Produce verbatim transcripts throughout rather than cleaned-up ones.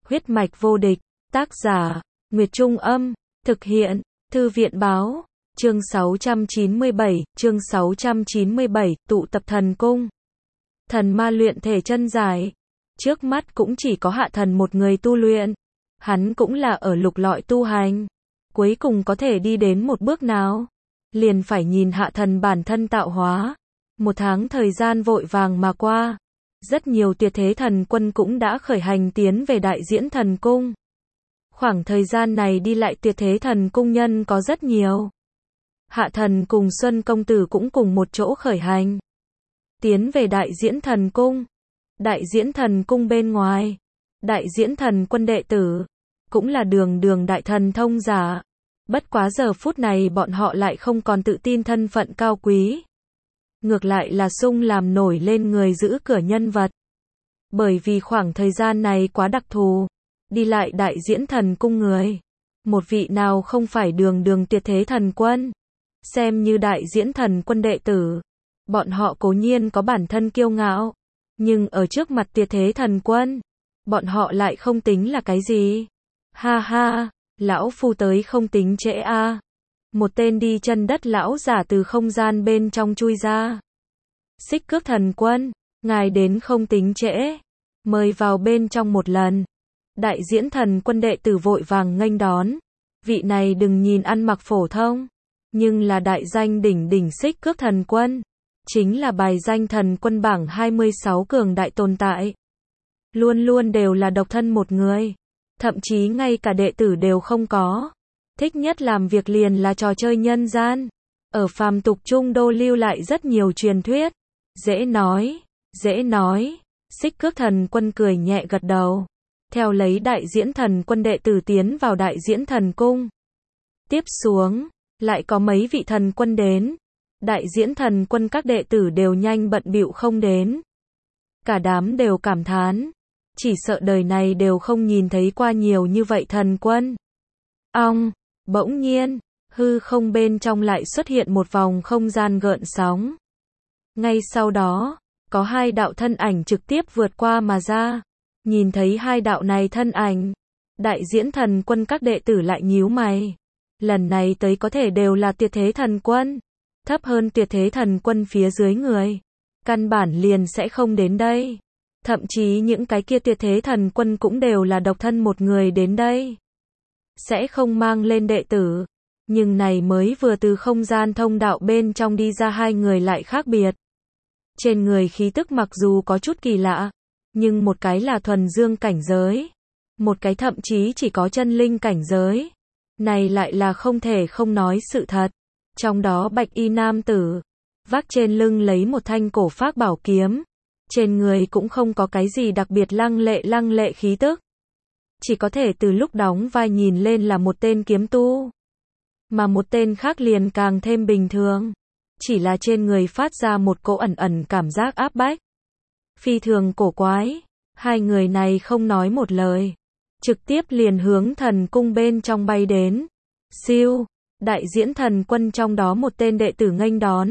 Huyết mạch vô địch, tác giả, Nguyệt Trung Âm, thực hiện, Thư viện Báo, chương sáu trăm chín mươi bảy, chương sáu trăm chín mươi bảy, tụ tập thần cung. Thần ma luyện thể chân giải. Trước mắt cũng chỉ có Hạ Thần một người tu luyện. Hắn cũng là ở lục lọi tu hành. Cuối cùng có thể đi đến một bước nào? Liền phải nhìn Hạ Thần bản thân tạo hóa. Một tháng thời gian vội vàng mà qua. Rất nhiều tuyệt thế thần quân cũng đã khởi hành tiến về đại diễn thần cung. Khoảng thời gian này đi lại tuyệt thế thần cung nhân có rất nhiều. Hạ Thần cùng Xuân Công Tử cũng cùng một chỗ khởi hành. Tiến về đại diễn thần cung. Đại diễn thần cung bên ngoài. Đại diễn thần quân đệ tử. Cũng là đường đường đại thần thông giả. Bất quá giờ phút này bọn họ lại không còn tự tin thân phận cao quý. Ngược lại là sung làm nổi lên người giữ cửa nhân vật. Bởi vì khoảng thời gian này quá đặc thù. Đi lại đại diễn thần cung người. Một vị nào không phải đường đường tuyệt thế thần quân. Xem như đại diễn thần quân đệ tử. Bọn họ cố nhiên có bản thân kiêu ngạo. Nhưng ở trước mặt tuyệt thế thần quân. Bọn họ lại không tính là cái gì. Ha ha, lão phu tới không tính trễ a. Một tên đi chân đất lão giả từ không gian bên trong chui ra. Xích Cước thần quân, ngài đến không tính trễ. Mời vào bên trong một lần. Đại diễn thần quân đệ tử vội vàng nghênh đón. Vị này đừng nhìn ăn mặc phổ thông. Nhưng là đại danh đỉnh đỉnh Xích Cước thần quân. Chính là bài danh thần quân bảng hai mươi sáu cường đại tồn tại. Luôn luôn đều là độc thân một người. Thậm chí ngay cả đệ tử đều không có. Thích nhất làm việc liền là trò chơi nhân gian. Ở phàm tục trung đô lưu lại rất nhiều truyền thuyết. Dễ nói, dễ nói. Xích Cước thần quân cười nhẹ gật đầu. Theo lấy đại diễn thần quân đệ tử tiến vào đại diễn thần cung. Tiếp xuống, lại có mấy vị thần quân đến. Đại diễn thần quân các đệ tử đều nhanh bận bịu không đến. Cả đám đều cảm thán. Chỉ sợ đời này đều không nhìn thấy qua nhiều như vậy thần quân. Ong, bỗng nhiên, hư không bên trong lại xuất hiện một vòng không gian gợn sóng. Ngay sau đó, có hai đạo thân ảnh trực tiếp vượt qua mà ra. Nhìn thấy hai đạo này thân ảnh, đại diễn thần quân các đệ tử lại nhíu mày. Lần này tới có thể đều là tuyệt thế thần quân. Thấp hơn tuyệt thế thần quân phía dưới người. Căn bản liền sẽ không đến đây. Thậm chí những cái kia tuyệt thế thần quân cũng đều là độc thân một người đến đây. Sẽ không mang lên đệ tử. Nhưng này mới vừa từ không gian thông đạo bên trong đi ra hai người lại khác biệt. Trên người khí tức mặc dù có chút kỳ lạ. Nhưng một cái là thuần dương cảnh giới. Một cái thậm chí chỉ có chân linh cảnh giới. Này lại là không thể không nói sự thật. Trong đó bạch y nam tử. Vác trên lưng lấy một thanh cổ phác bảo kiếm. Trên người cũng không có cái gì đặc biệt lăng lệ lăng lệ khí tức. Chỉ có thể từ lúc đóng vai nhìn lên là một tên kiếm tu. Mà một tên khác liền càng thêm bình thường. Chỉ là trên người phát ra một cỗ ẩn ẩn cảm giác áp bách. Phi thường cổ quái. Hai người này không nói một lời. Trực tiếp liền hướng thần cung bên trong bay đến. Siêu, đại diễn thần quân trong đó một tên đệ tử nghênh đón.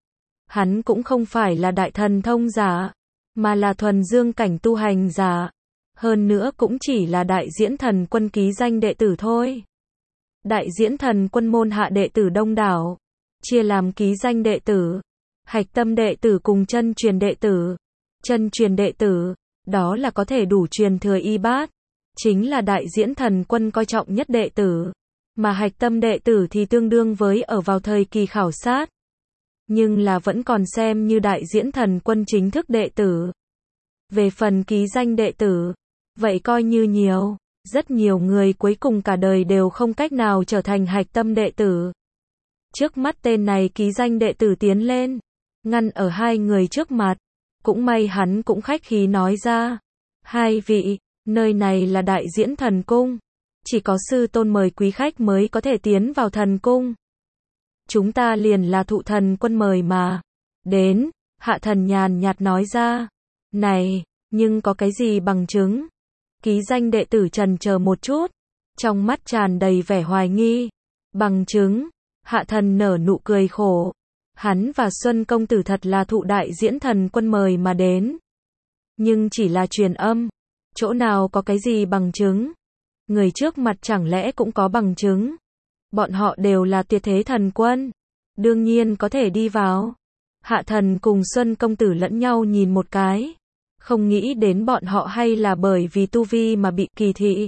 Hắn cũng không phải là đại thần thông giả. Mà là thuần dương cảnh tu hành giả. Hơn nữa cũng chỉ là đại diễn thần quân ký danh đệ tử thôi. Đại diễn thần quân môn hạ đệ tử đông đảo. Chia làm ký danh đệ tử. Hạch tâm đệ tử cùng chân truyền đệ tử. Chân truyền đệ tử. Đó là có thể đủ truyền thừa y bát. Chính là đại diễn thần quân coi trọng nhất đệ tử. Mà hạch tâm đệ tử thì tương đương với ở vào thời kỳ khảo sát. Nhưng là vẫn còn xem như đại diễn thần quân chính thức đệ tử. Về phần ký danh đệ tử, vậy coi như nhiều. Rất nhiều người cuối cùng cả đời đều không cách nào trở thành hạch tâm đệ tử. Trước mắt tên này ký danh đệ tử tiến lên. Ngăn ở hai người trước mặt. Cũng may hắn cũng khách khí nói ra. Hai vị, nơi này là đại diễn thần cung. Chỉ có sư tôn mời quý khách mới có thể tiến vào thần cung. Chúng ta liền là thụ thần quân mời mà. Đến, Hạ Thần nhàn nhạt nói ra. Này, nhưng có cái gì bằng chứng? Ký danh đệ tử trần chờ một chút. Trong mắt tràn đầy vẻ hoài nghi. Bằng chứng, Hạ Thần nở nụ cười khổ. Hắn và Xuân Công Tử thật là thụ đại diễn thần quân mời mà đến. Nhưng chỉ là truyền âm. Chỗ nào có cái gì bằng chứng? Người trước mặt chẳng lẽ cũng có bằng chứng? Bọn họ đều là tuyệt thế thần quân. Đương nhiên có thể đi vào. Hạ thần cùng Xuân công tử lẫn nhau nhìn một cái. Không nghĩ đến bọn họ hay là bởi vì tu vi mà bị kỳ thị.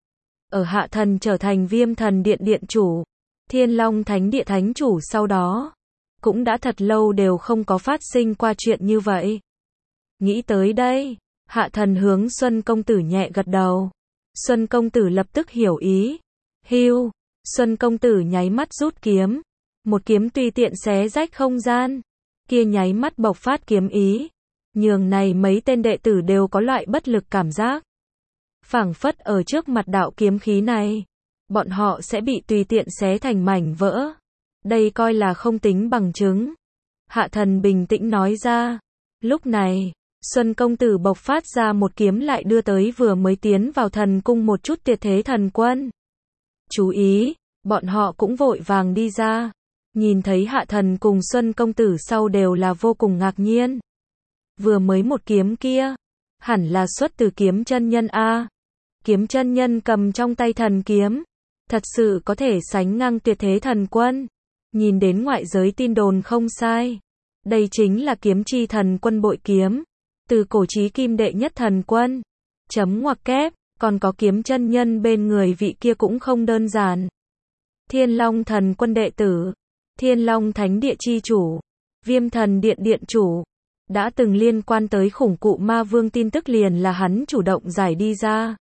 Ở hạ thần trở thành Viêm Thần Điện điện chủ, Thiên Long Thánh Địa thánh chủ sau đó, cũng đã thật lâu đều không có phát sinh qua chuyện như vậy. Nghĩ tới đây, hạ thần hướng Xuân công tử nhẹ gật đầu. Xuân công tử lập tức hiểu ý. Hưu, Xuân công tử nháy mắt rút kiếm. Một kiếm tùy tiện xé rách không gian. Kia nháy mắt bộc phát kiếm ý. Nhường này mấy tên đệ tử đều có loại bất lực cảm giác. Phảng phất ở trước mặt đạo kiếm khí này, bọn họ sẽ bị tùy tiện xé thành mảnh vỡ. Đây coi là không tính bằng chứng. Hạ thần bình tĩnh nói ra. Lúc này, Xuân công tử bộc phát ra một kiếm lại đưa tới vừa mới tiến vào thần cung một chút tuyệt thế thần quân. Chú ý, bọn họ cũng vội vàng đi ra. Nhìn thấy hạ thần cùng Xuân công tử sau đều là vô cùng ngạc nhiên. Vừa mới một kiếm kia, hẳn là xuất từ kiếm chân nhân A. Kiếm chân nhân cầm trong tay thần kiếm, thật sự có thể sánh ngang tuyệt thế thần quân. Nhìn đến ngoại giới tin đồn không sai. Đây chính là kiếm chi thần quân bội kiếm. Từ cổ chí kim đệ nhất thần quân. Chấm ngoặc kép, còn có kiếm chân nhân bên người vị kia cũng không đơn giản. Thiên Long thần quân đệ tử, Thiên Long Thánh Địa chi chủ, Viêm Thần Điện điện chủ. Đã từng liên quan tới khủng cụ ma vương tin tức liền là hắn chủ động giải đi ra.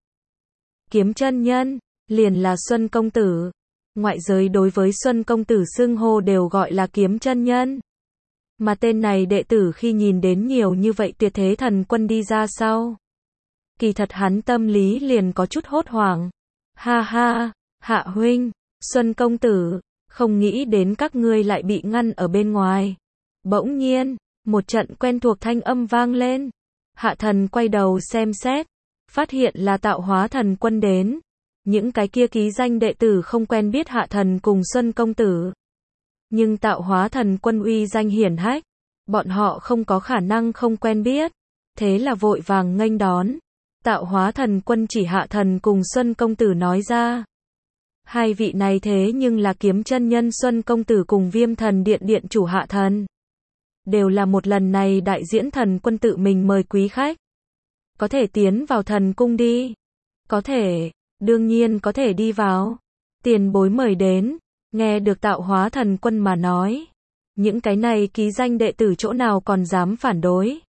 Kiếm chân nhân, liền là Xuân công tử. Ngoại giới đối với Xuân công tử xưng hô đều gọi là kiếm chân nhân. Mà tên này đệ tử khi nhìn đến nhiều như vậy tuyệt thế thần quân đi ra sau, kỳ thật hắn tâm lý liền có chút hốt hoảng. Ha ha, Hạ huynh, Xuân công tử, không nghĩ đến các ngươi lại bị ngăn ở bên ngoài. Bỗng nhiên, một trận quen thuộc thanh âm vang lên. Hạ thần quay đầu xem xét, phát hiện là tạo hóa thần quân đến. Những cái kia ký danh đệ tử không quen biết hạ thần cùng Xuân công tử. Nhưng tạo hóa thần quân uy danh hiển hách, bọn họ không có khả năng không quen biết. Thế là vội vàng nghênh đón. Tạo hóa thần quân chỉ hạ thần cùng Xuân công tử nói ra. Hai vị này thế nhưng là kiếm chân nhân Xuân công tử cùng Viêm Thần Điện điện chủ hạ thần. Đều là một lần này đại diễn thần quân tự mình mời quý khách. Có thể tiến vào thần cung đi. Có thể, đương nhiên có thể đi vào. Tiền bối mời đến. Nghe được tạo hóa thần quân mà nói. Những cái này ký danh đệ tử chỗ nào còn dám phản đối.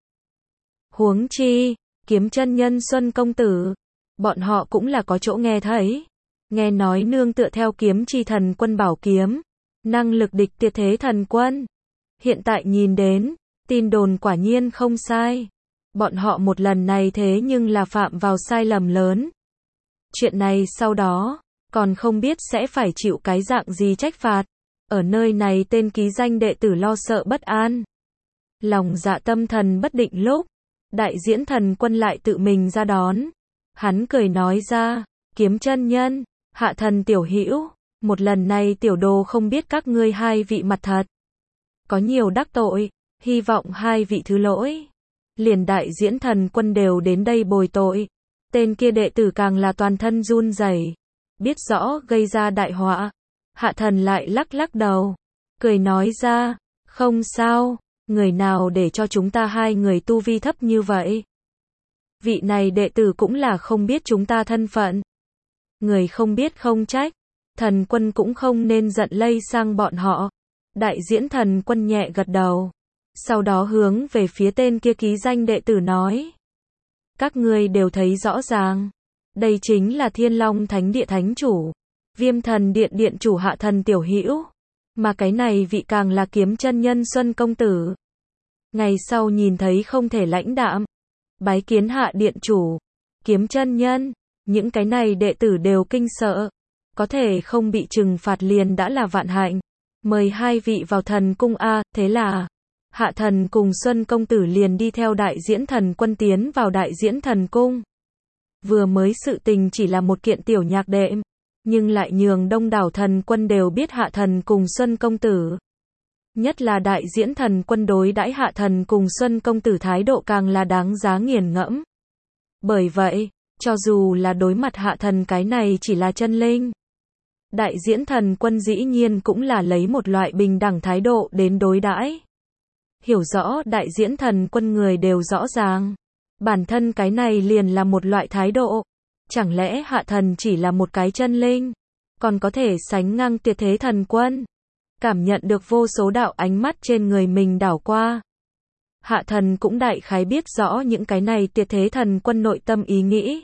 Huống chi, kiếm chân nhân Xuân công tử. Bọn họ cũng là có chỗ nghe thấy. Nghe nói nương tựa theo kiếm chi thần quân bảo kiếm. Năng lực địch tuyệt thế thần quân. Hiện tại nhìn đến, tin đồn quả nhiên không sai. Bọn họ một lần này thế nhưng là phạm vào sai lầm lớn. Chuyện này sau đó, còn không biết sẽ phải chịu cái dạng gì trách phạt. Ở nơi này tên ký danh đệ tử lo sợ bất an. Lòng dạ tâm thần bất định lúc, đại diễn thần quân lại tự mình ra đón. Hắn cười nói ra, kiếm chân nhân, hạ thần tiểu hữu, một lần này tiểu đồ không biết các ngươi hai vị mặt thật. Có nhiều đắc tội, hy vọng hai vị thứ lỗi. Liền đại diễn thần quân đều đến đây bồi tội. Tên kia đệ tử càng là toàn thân run rẩy, biết rõ gây ra đại họa. Hạ thần lại lắc lắc đầu, cười nói ra, không sao, người nào để cho chúng ta hai người tu vi thấp như vậy. Vị này đệ tử cũng là không biết chúng ta thân phận. Người không biết không trách, thần quân cũng không nên giận lây sang bọn họ. Đại diễn thần quân nhẹ gật đầu. Sau đó hướng về phía tên kia ký danh đệ tử nói. Các ngươi đều thấy rõ ràng. Đây chính là Thiên Long Thánh Địa thánh chủ. Viêm Thần Điện điện chủ hạ thần tiểu hữu. Mà cái này vị càng là kiếm chân nhân Xuân công tử. Ngày sau nhìn thấy không thể lãnh đạm. Bái kiến hạ điện chủ. Kiếm chân nhân. Những cái này đệ tử đều kinh sợ. Có thể không bị trừng phạt liền đã là vạn hạnh. Mời hai vị vào thần cung A, thế là hạ thần cùng Xuân công tử liền đi theo đại diễn thần quân tiến vào đại diễn thần cung. Vừa mới sự tình chỉ là một kiện tiểu nhạc đệm, nhưng lại nhường đông đảo thần quân đều biết hạ thần cùng Xuân công tử. Nhất là đại diễn thần quân đối đãi hạ thần cùng Xuân công tử thái độ càng là đáng giá nghiền ngẫm. Bởi vậy, Cho dù là đối mặt hạ thần cái này chỉ là chân linh. Đại diễn thần quân dĩ nhiên cũng là lấy một loại bình đẳng thái độ đến đối đãi. Hiểu rõ đại diễn thần quân người đều rõ ràng. Bản thân cái này liền là một loại thái độ. Chẳng lẽ hạ thần chỉ là một cái chân linh, còn có thể sánh ngang tuyệt thế thần quân? Cảm nhận được vô số đạo ánh mắt trên người mình đảo qua. Hạ thần cũng đại khái biết rõ những cái này tuyệt thế thần quân nội tâm ý nghĩ.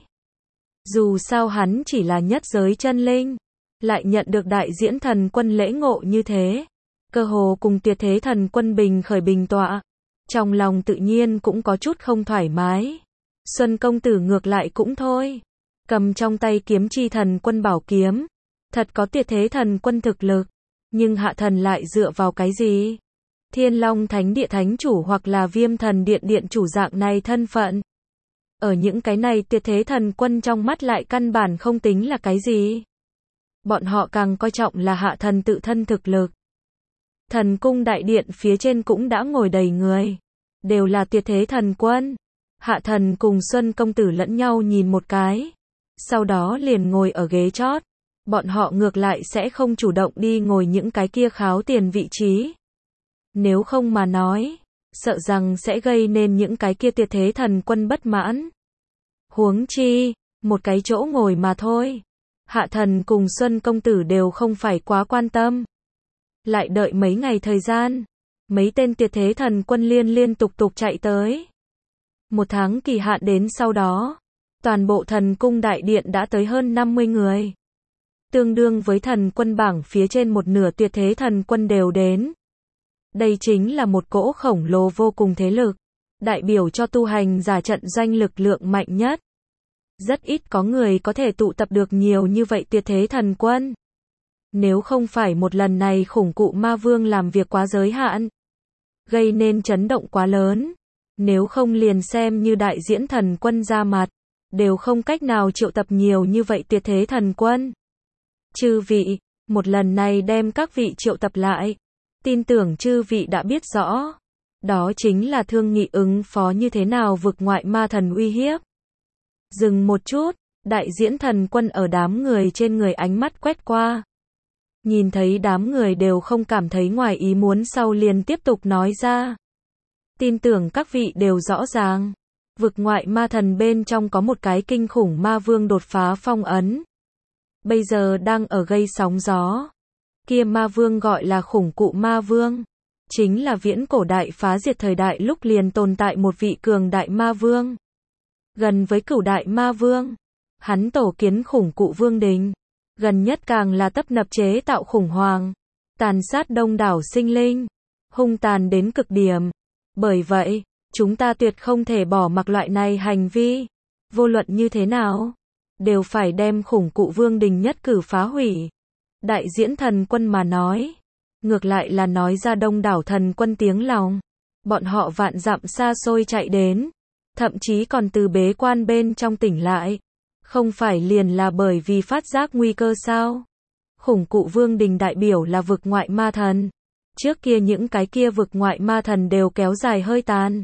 Dù sao hắn chỉ là nhất giới chân linh, lại nhận được đại diễn thần quân lễ ngộ như thế, cơ hồ cùng tuyệt thế thần quân bình khởi bình tọa, trong lòng tự nhiên cũng có chút không thoải mái. Xuân công tử ngược lại cũng thôi, cầm trong tay kiếm chi thần quân bảo kiếm, thật có tuyệt thế thần quân thực lực, nhưng hạ thần lại dựa vào cái gì? Thiên Long Thánh Địa thánh chủ hoặc là Viêm Thần Điện điện chủ dạng này thân phận. Ở những cái này tuyệt thế thần quân trong mắt lại căn bản không tính là cái gì. Bọn họ càng coi trọng là hạ thần tự thân thực lực. Thần cung đại điện phía trên cũng đã ngồi đầy người. Đều là tuyệt thế thần quân. Hạ thần cùng Xuân công tử lẫn nhau nhìn một cái. Sau đó liền ngồi ở ghế chót. Bọn họ ngược lại sẽ không chủ động đi ngồi những cái kia kháo tiền vị trí. Nếu không mà nói, sợ rằng sẽ gây nên những cái kia tuyệt thế thần quân bất mãn. Huống chi, một cái chỗ ngồi mà thôi. Hạ thần cùng Xuân công tử đều không phải quá quan tâm. Lại đợi mấy ngày thời gian, mấy tên tuyệt thế thần quân liên liên tục tục chạy tới. Một tháng kỳ hạn đến sau đó, toàn bộ thần cung đại điện đã tới hơn năm mươi người. Tương đương với thần quân bảng phía trên một nửa tuyệt thế thần quân đều đến. Đây chính là một cỗ khổng lồ vô cùng thế lực, đại biểu cho tu hành giả trận doanh lực lượng mạnh nhất. Rất ít có người có thể tụ tập được nhiều như vậy tuyệt thế thần quân. Nếu không phải một lần này khủng cụ ma vương làm việc quá giới hạn, gây nên chấn động quá lớn, nếu không liền xem như đại diễn thần quân ra mặt, đều không cách nào triệu tập nhiều như vậy tuyệt thế thần quân. Chư vị, một lần này đem các vị triệu tập lại, tin tưởng chư vị đã biết rõ, đó chính là thương nghị ứng phó như thế nào vực ngoại ma thần uy hiếp. Dừng một chút, đại diễn thần quân ở đám người trên người ánh mắt quét qua. Nhìn thấy đám người đều không cảm thấy ngoài ý muốn sau liền tiếp tục nói ra. Tin tưởng các vị đều rõ ràng, vực ngoại ma thần bên trong có một cái kinh khủng ma vương đột phá phong ấn. Bây giờ đang ở gây sóng gió. Kia ma vương gọi là khủng cụ ma vương. Chính là viễn cổ đại phá diệt thời đại lúc liền tồn tại một vị cường đại ma vương. Gần với cửu đại ma vương. Hắn tổ kiến khủng cụ vương đình. Gần nhất càng là tấp nập chế tạo khủng hoảng. Tàn sát đông đảo sinh linh. Hung tàn đến cực điểm. Bởi vậy, chúng ta tuyệt không thể bỏ mặc loại này hành vi. Vô luận như thế nào, đều phải đem khủng cụ vương đình nhất cử phá hủy. Đại diễn thần quân mà nói, ngược lại là nói ra đông đảo thần quân tiếng lòng. Bọn họ vạn dặm xa xôi chạy đến, thậm chí còn từ bế quan bên trong tỉnh lại. Không phải liền là bởi vì phát giác nguy cơ sao? Khủng cụ vương đình đại biểu là vực ngoại ma thần. Trước kia những cái kia vực ngoại ma thần đều kéo dài hơi tàn.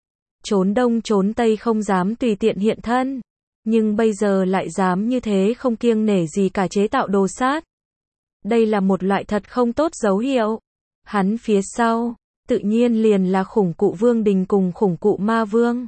Trốn đông trốn tây không dám tùy tiện hiện thân. Nhưng bây giờ lại dám như thế không kiêng nể gì cả chế tạo đồ sát. Đây là một loại thật không tốt dấu hiệu. Hắn phía sau, tự nhiên liền là khủng cụ vương đình cùng khủng cụ ma vương.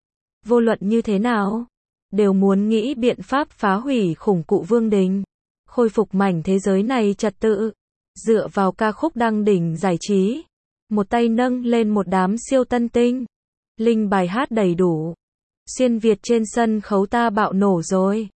Vô luận như thế nào, đều muốn nghĩ biện pháp phá hủy khủng cụ vương đình, khôi phục mảnh thế giới này trật tự. Dựa vào ca khúc đăng đỉnh giải trí, một tay nâng lên một đám siêu tân tinh, linh bài hát đầy đủ. Xuyên Việt trên sân khấu ta bạo nổ rồi.